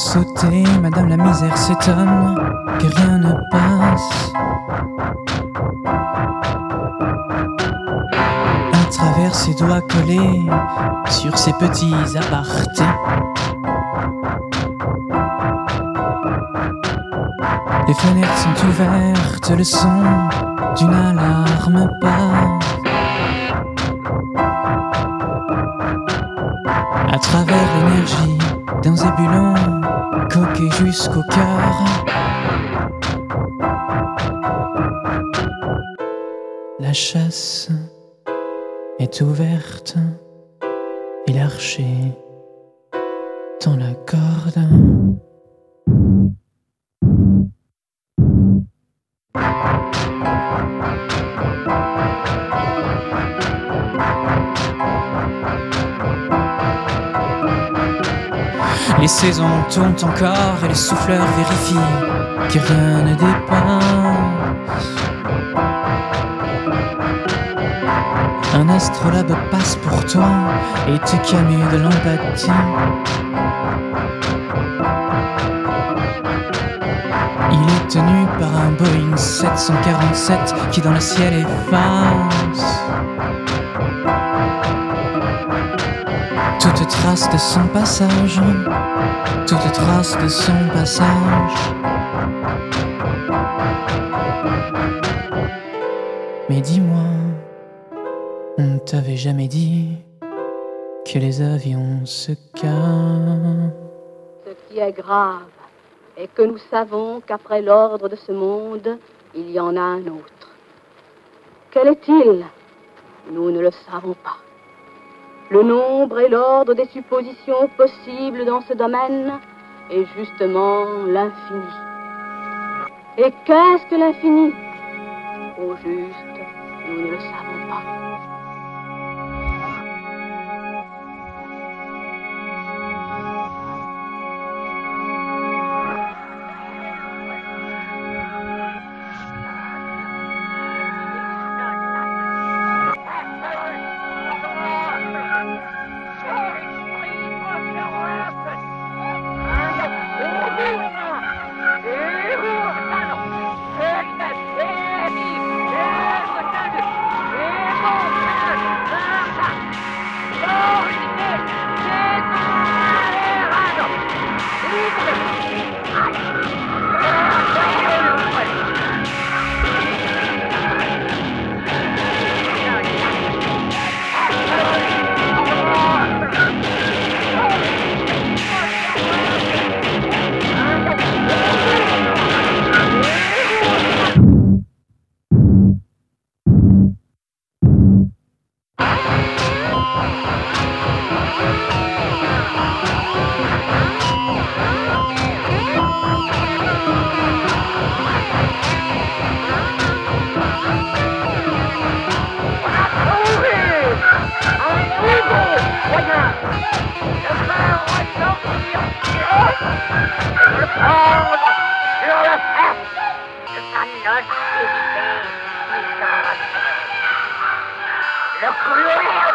sauter, madame la misère s'étonne que rien ne passe. À travers ses doigts collés sur ses petits apartés, les fenêtres sont ouvertes, le son d'une alarme passe. À travers l'énergie d'un zébulon coqué jusqu'au cœur, la chasse est ouverte et l'archer tend la corde. Les saisons tournent encore et les souffleurs vérifient que rien ne dépasse. Un astrolabe passe pour toi et te camue de l'empathie. Il est tenu par un Boeing 747 qui dans le ciel efface toute trace de son passage, toute trace de son passage. Mais dis-moi, on ne t'avait jamais dit que les avions se cassent. Ce qui est grave est que nous savons qu'après l'ordre de ce monde, il y en a un autre. Quel est-il? Nous ne le savons pas. Le nombre et l'ordre des suppositions possibles dans ce domaine est justement l'infini. Et qu'est-ce que l'infini? Au juste, nous ne le savons pas. Le cruel